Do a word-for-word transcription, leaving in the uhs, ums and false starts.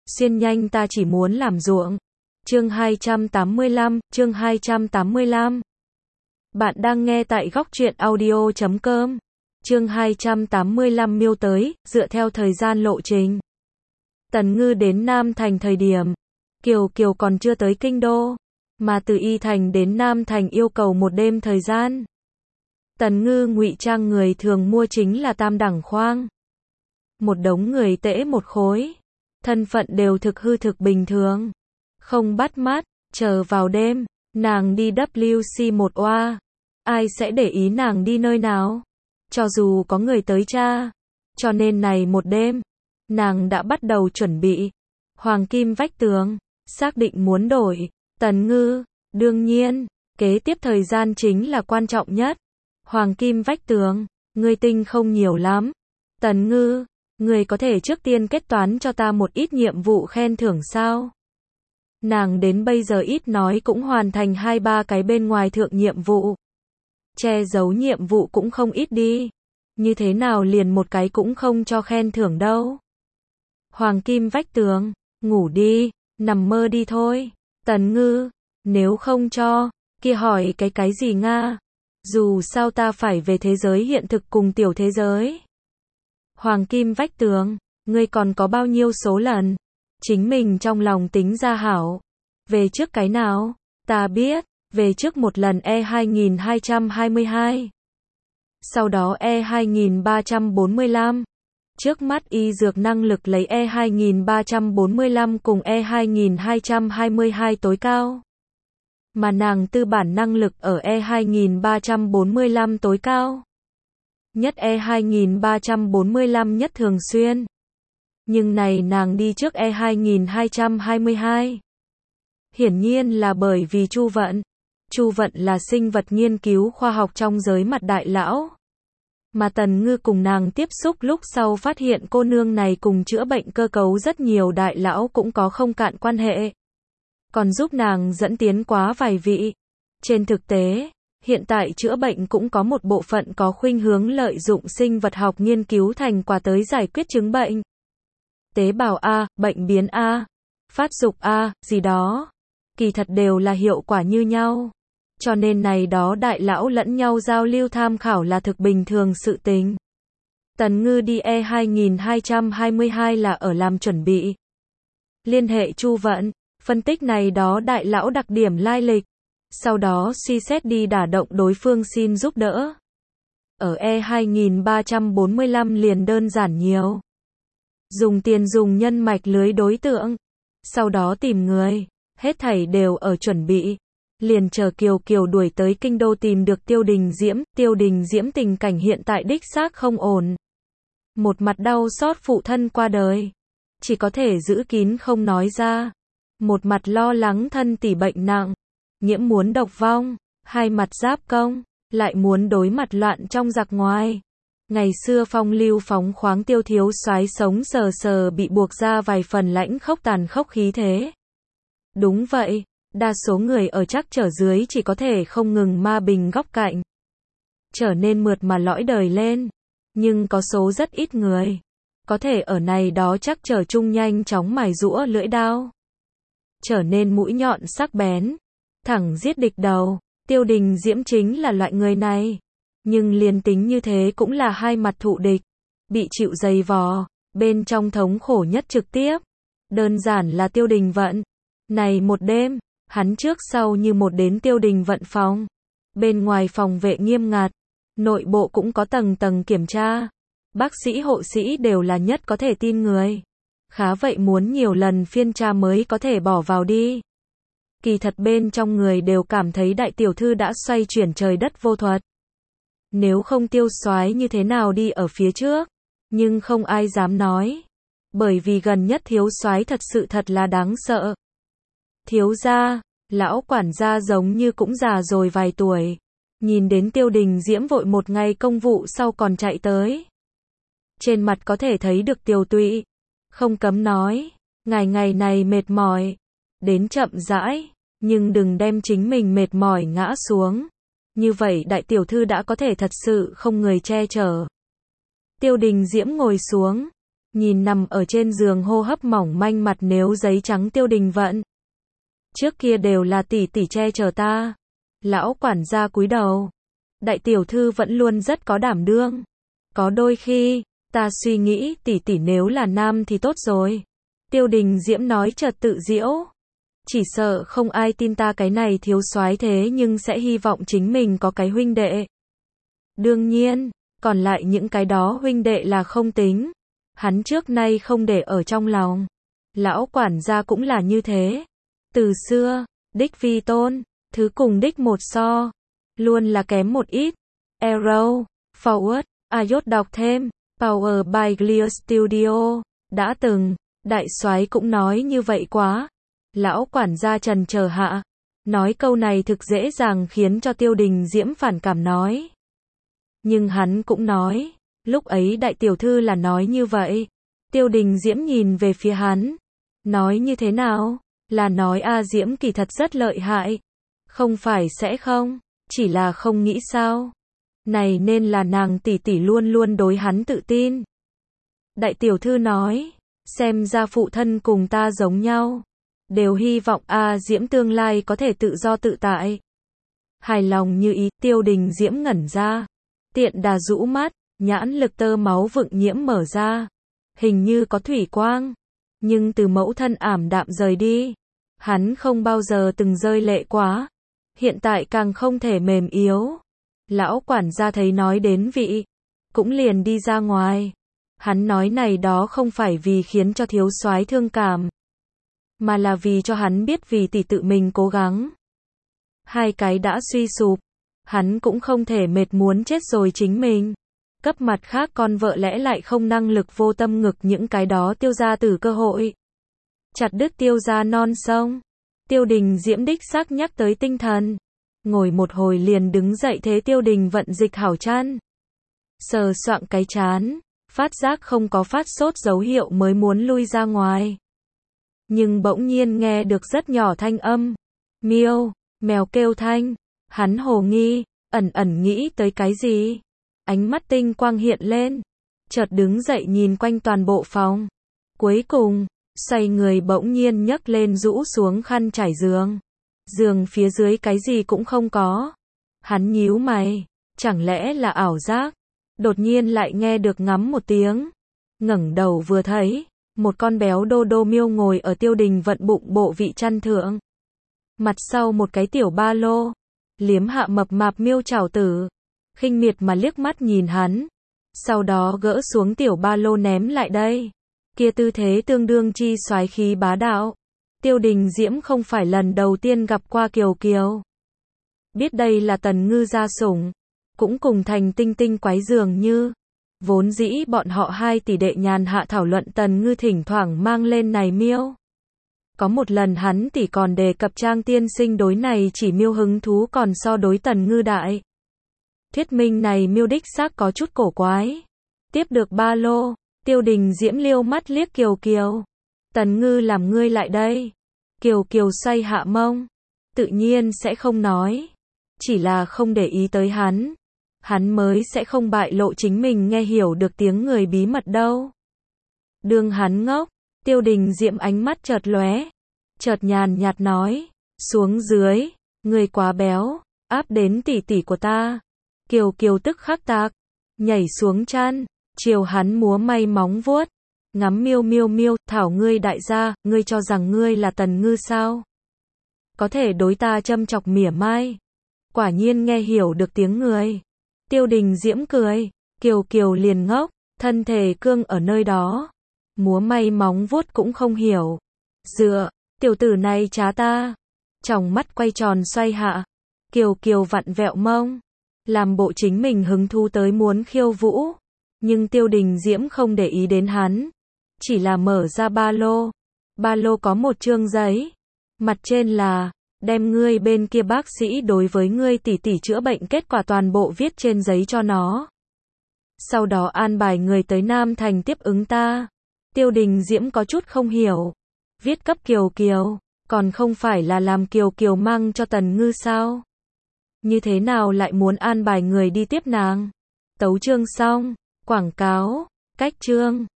xuyên nhanh ta chỉ muốn làm ruộng. Chương hai trăm tám mươi lăm, chương hai trăm tám mươi lăm. Bạn đang nghe tại góc truyện audio chấm com. Chương hai trăm tám mươi lăm miêu tới, dựa theo thời gian lộ trình. Tần Ngư đến Nam Thành thời điểm, Kiều Kiều còn chưa tới kinh đô, mà từ Y Thành đến Nam Thành yêu cầu một đêm thời gian. Tần Ngư ngụy trang người thường mua chính là tam đẳng khoang. Một đống người tễ một khối, thân phận đều thực hư thực bình thường, không bắt mắt, chờ vào đêm, nàng đi W C một oa, ai sẽ để ý nàng đi nơi nào, cho dù có người tới tra, cho nên này một đêm, nàng đã bắt đầu chuẩn bị, hoàng kim vách tường, xác định muốn đổi, Tần Ngư, đương nhiên, kế tiếp thời gian chính là quan trọng nhất, hoàng kim vách tường, ngươi tinh không nhiều lắm, Tần Ngư, ngươi có thể trước tiên kết toán cho ta một ít nhiệm vụ khen thưởng sao? Nàng đến bây giờ ít nói cũng hoàn thành hai ba cái bên ngoài thượng nhiệm vụ. Che giấu nhiệm vụ cũng không ít đi. Như thế nào liền một cái cũng không cho khen thưởng đâu. Hoàng kim vách tường, ngủ đi, nằm mơ đi thôi. Tần Ngư, nếu không cho, kia hỏi cái cái gì Nga? Dù sao ta phải về thế giới hiện thực cùng tiểu thế giới. Hoàng kim vách tường, ngươi còn có bao nhiêu số lần? Chính mình trong lòng tính ra hảo. Về trước cái nào? Ta biết, về trước một lần E hai nghìn hai trăm hai mươi hai. Sau đó E hai nghìn ba trăm bốn mươi lăm. Trước mắt y dược năng lực lấy E hai nghìn ba trăm bốn mươi lăm cùng E hai nghìn hai trăm hai mươi hai tối cao. Mà nàng tư bản năng lực ở E hai nghìn ba trăm bốn mươi lăm tối cao. Nhất E hai nghìn ba trăm bốn mươi lăm nhất thường xuyên. Nhưng này nàng đi trước E hai nghìn hai trăm hai mươi hai. Hiển nhiên là bởi vì Chu Vận. Chu Vận là sinh vật nghiên cứu khoa học trong giới mặt đại lão. Mà Tần Ngư cùng nàng tiếp xúc lúc sau phát hiện cô nương này cùng chữa bệnh cơ cấu rất nhiều đại lão cũng có không cạn quan hệ. Còn giúp nàng dẫn tiến quá vài vị. Trên thực tế, hiện tại chữa bệnh cũng có một bộ phận có khuynh hướng lợi dụng sinh vật học nghiên cứu thành quả tới giải quyết chứng bệnh. Tế bào A, bệnh biến A, phát dục A, gì đó. Kỳ thật đều là hiệu quả như nhau. Cho nên này đó đại lão lẫn nhau giao lưu tham khảo là thực bình thường sự tình. Tần Ngư đi E hai nghìn hai trăm hai mươi hai là ở làm chuẩn bị. Liên hệ Chu Vận, phân tích này đó đại lão đặc điểm lai lịch. Sau đó suy xét đi đả động đối phương xin giúp đỡ. Ở E hai nghìn ba trăm bốn mươi lăm liền đơn giản nhiều. Dùng tiền dùng nhân mạch lưới đối tượng. Sau đó tìm người. Hết thảy đều ở chuẩn bị. Liền chờ Kiều Kiều đuổi tới kinh đô tìm được Tiêu Đình Diễm. Tiêu Đình Diễm tình cảnh hiện tại đích xác không ổn. Một mặt đau xót phụ thân qua đời. Chỉ có thể giữ kín không nói ra. Một mặt lo lắng thân tỷ bệnh nặng. Nhiễm muốn độc vong. Hai mặt giáp công. Lại muốn đối mặt loạn trong giặc ngoài. Ngày xưa phong lưu phóng khoáng Tiêu thiếu soái sống sờ sờ bị buộc ra vài phần lãnh khốc tàn khốc khí thế. Đúng vậy, đa số người ở trắc trở dưới chỉ có thể không ngừng ma bình góc cạnh. Trở nên mượt mà lõi đời lên. Nhưng có số rất ít người. Có thể ở này đó trắc trở chung nhanh chóng mài giũa lưỡi đao. Trở nên mũi nhọn sắc bén. Thẳng giết địch đầu. Tiêu Đình Diễm chính là loại người này. Nhưng liền tính như thế cũng là hai mặt thụ địch. Bị chịu dày vò. Bên trong thống khổ nhất trực tiếp. Đơn giản là Tiêu Đình Vận. Này một đêm, hắn trước sau như một đến Tiêu Đình Vận phòng. Bên ngoài phòng vệ nghiêm ngặt. Nội bộ cũng có tầng tầng kiểm tra. Bác sĩ hộ sĩ đều là nhất có thể tin người. Khá vậy muốn nhiều lần phiên tra mới có thể bỏ vào đi. Kỳ thật bên trong người đều cảm thấy đại tiểu thư đã xoay chuyển trời đất vô thuật. Nếu không Tiêu soái như thế nào đi ở phía trước. Nhưng không ai dám nói. Bởi vì gần nhất thiếu soái thật sự thật là đáng sợ. Thiếu gia, lão quản gia giống như cũng già rồi vài tuổi. Nhìn đến Tiêu Đình Diễm vội một ngày công vụ sau còn chạy tới. Trên mặt có thể thấy được tiều tụy. Không cấm nói, ngày ngày này mệt mỏi. Đến chậm rãi, nhưng đừng đem chính mình mệt mỏi ngã xuống. Như vậy đại tiểu thư đã có thể thật sự không người che chở. Tiêu Đình Diễm ngồi xuống. nhìn nằm ở trên giường hô hấp mỏng manh mặt nếu giấy trắng Tiêu Đình Vận. Trước kia đều là tỷ tỷ che chở ta. Lão quản gia cúi đầu. Đại tiểu thư vẫn luôn rất có đảm đương. Có đôi khi, ta suy nghĩ tỷ tỷ nếu là nam thì tốt rồi. Tiêu Đình Diễm nói chợt tự giễu. Chỉ sợ không ai tin ta cái này thiếu soái thế nhưng sẽ hy vọng chính mình có cái huynh đệ. Đương nhiên, còn lại những cái đó huynh đệ là không tính. Hắn trước nay không để ở trong lòng. Lão quản gia cũng là như thế. Từ xưa, đích vi tôn, thứ cùng đích một so. Luôn là kém một ít. Arrow, Forward, Ayot đọc thêm. Power by Clear Studio. Đã từng, đại soái cũng nói như vậy quá. Lão quản gia trần chờ hạ. Nói câu này thực dễ dàng khiến cho Tiêu Đình Diễm phản cảm nói. Nhưng hắn cũng nói. Lúc ấy đại tiểu thư là nói như vậy. Tiêu Đình Diễm nhìn về phía hắn. Nói như thế nào? Là nói A Diễm kỳ thật rất lợi hại. Không phải sẽ không, chỉ là không nghĩ sao. Này nên là nàng tỷ tỷ luôn luôn đối hắn tự tin. Đại tiểu thư nói, xem ra phụ thân cùng ta giống nhau. Đều hy vọng A Diễm tương lai có thể tự do tự tại. Hài lòng như ý, Tiêu Đình Diễm ngẩn ra. Tiện đà rũ mắt, nhãn lực tơ máu vựng nhiễm mở ra. Hình như có thủy quang. Nhưng từ mẫu thân ảm đạm rời đi. Hắn không bao giờ từng rơi lệ quá. Hiện tại càng không thể mềm yếu. Lão quản gia thấy nói đến vị. Cũng liền đi ra ngoài. Hắn nói này đó không phải vì khiến cho thiếu soái thương cảm. Mà là vì cho hắn biết vì tỷ tự mình cố gắng. Hai cái đã suy sụp. Hắn cũng không thể mệt muốn chết rồi chính mình. Cấp mặt khác con vợ lẽ lại không năng lực vô tâm ngực những cái đó Tiêu gia tử cơ hội. Chặt đứt Tiêu gia non sông. Tiêu Đình Diễm đích xác nhắc tới tinh thần. Ngồi một hồi liền đứng dậy thế Tiêu Đình Vận dịch hảo chăn. Sờ soạng cái chán. Phát giác không có phát sốt dấu hiệu mới muốn lui ra ngoài. Nhưng bỗng nhiên nghe được rất nhỏ thanh âm. Miêu, mèo kêu thanh. Hắn hồ nghi, ẩn ẩn nghĩ tới cái gì. Ánh mắt tinh quang hiện lên. Chợt đứng dậy nhìn quanh toàn bộ phòng. Cuối cùng, xoay người bỗng nhiên nhấc lên rũ xuống khăn trải giường. Giường phía dưới cái gì cũng không có. Hắn nhíu mày. Chẳng lẽ là ảo giác? Đột nhiên lại nghe được ngắm một tiếng. Ngẩng đầu vừa thấy. Một con béo đô đô miêu ngồi ở Tiêu Đình Vận bụng bộ vị chăn thượng. Mặt sau một cái tiểu ba lô. Liếm hạ mập mạp miêu chảo tử. Khinh miệt mà liếc mắt nhìn hắn. Sau đó gỡ xuống tiểu ba lô ném lại đây. Kia tư thế tương đương chi soái khí bá đạo. Tiêu Đình Diễm không phải lần đầu tiên gặp qua Kiều Kiều. Biết đây là Tần Ngư gia sủng. Cũng cùng Thành Tinh Tinh quái dường như. Vốn dĩ bọn họ hai tỷ đệ nhàn hạ thảo luận Tần Ngư thỉnh thoảng mang lên này miêu. Có một lần hắn tỷ còn đề cập Trang tiên sinh đối này chỉ miêu hứng thú còn so đối Tần Ngư đại. Thuyết minh này miêu đích xác có chút cổ quái. Tiếp được ba lô, Tiêu Đình Diễm liêu mắt liếc Kiều Kiều. Tần Ngư làm ngươi lại đây. Kiều Kiều xoay hạ mông. Tự nhiên sẽ không nói. Chỉ là không để ý tới hắn. Hắn mới sẽ không bại lộ chính mình nghe hiểu được tiếng người bí mật đâu. Đương hắn ngốc, Tiêu Đình Diễm ánh mắt chợt lóe. Chợt nhàn nhạt nói. Xuống dưới, ngươi quá béo, áp đến tỷ tỷ của ta. Kiều Kiều tức khắc tạc. Nhảy xuống chăn, chiều hắn múa may móng vuốt. Ngắm miêu miêu miêu, thảo ngươi đại gia, ngươi cho rằng ngươi là Tần Ngư sao? Có thể đối ta châm chọc mỉa mai. Quả nhiên nghe hiểu được tiếng người. Tiêu Đình Diễm cười. Kiều Kiều liền ngốc, thân thể cương ở nơi đó. Múa may móng vuốt cũng không hiểu. Dựa, tiểu tử này trá ta. Tròng mắt quay tròn xoay hạ. Kiều Kiều vặn vẹo mông. Làm bộ chính mình hứng thú tới muốn khiêu vũ. Nhưng Tiêu Đình Diễm không để ý đến hắn. Chỉ là mở ra ba lô. Ba lô có một chương giấy. Mặt trên là, đem ngươi bên kia bác sĩ đối với ngươi tỷ tỷ chữa bệnh kết quả toàn bộ viết trên giấy cho nó. Sau đó an bài người tới Nam Thành tiếp ứng ta. Tiêu Đình Diễm có chút không hiểu. Viết cấp Kiều Kiều, còn không phải là làm Kiều Kiều mang cho Tần Ngư sao? Như thế nào lại muốn an bài người đi tiếp nàng? Tấu chương xong, quảng cáo, cách chương.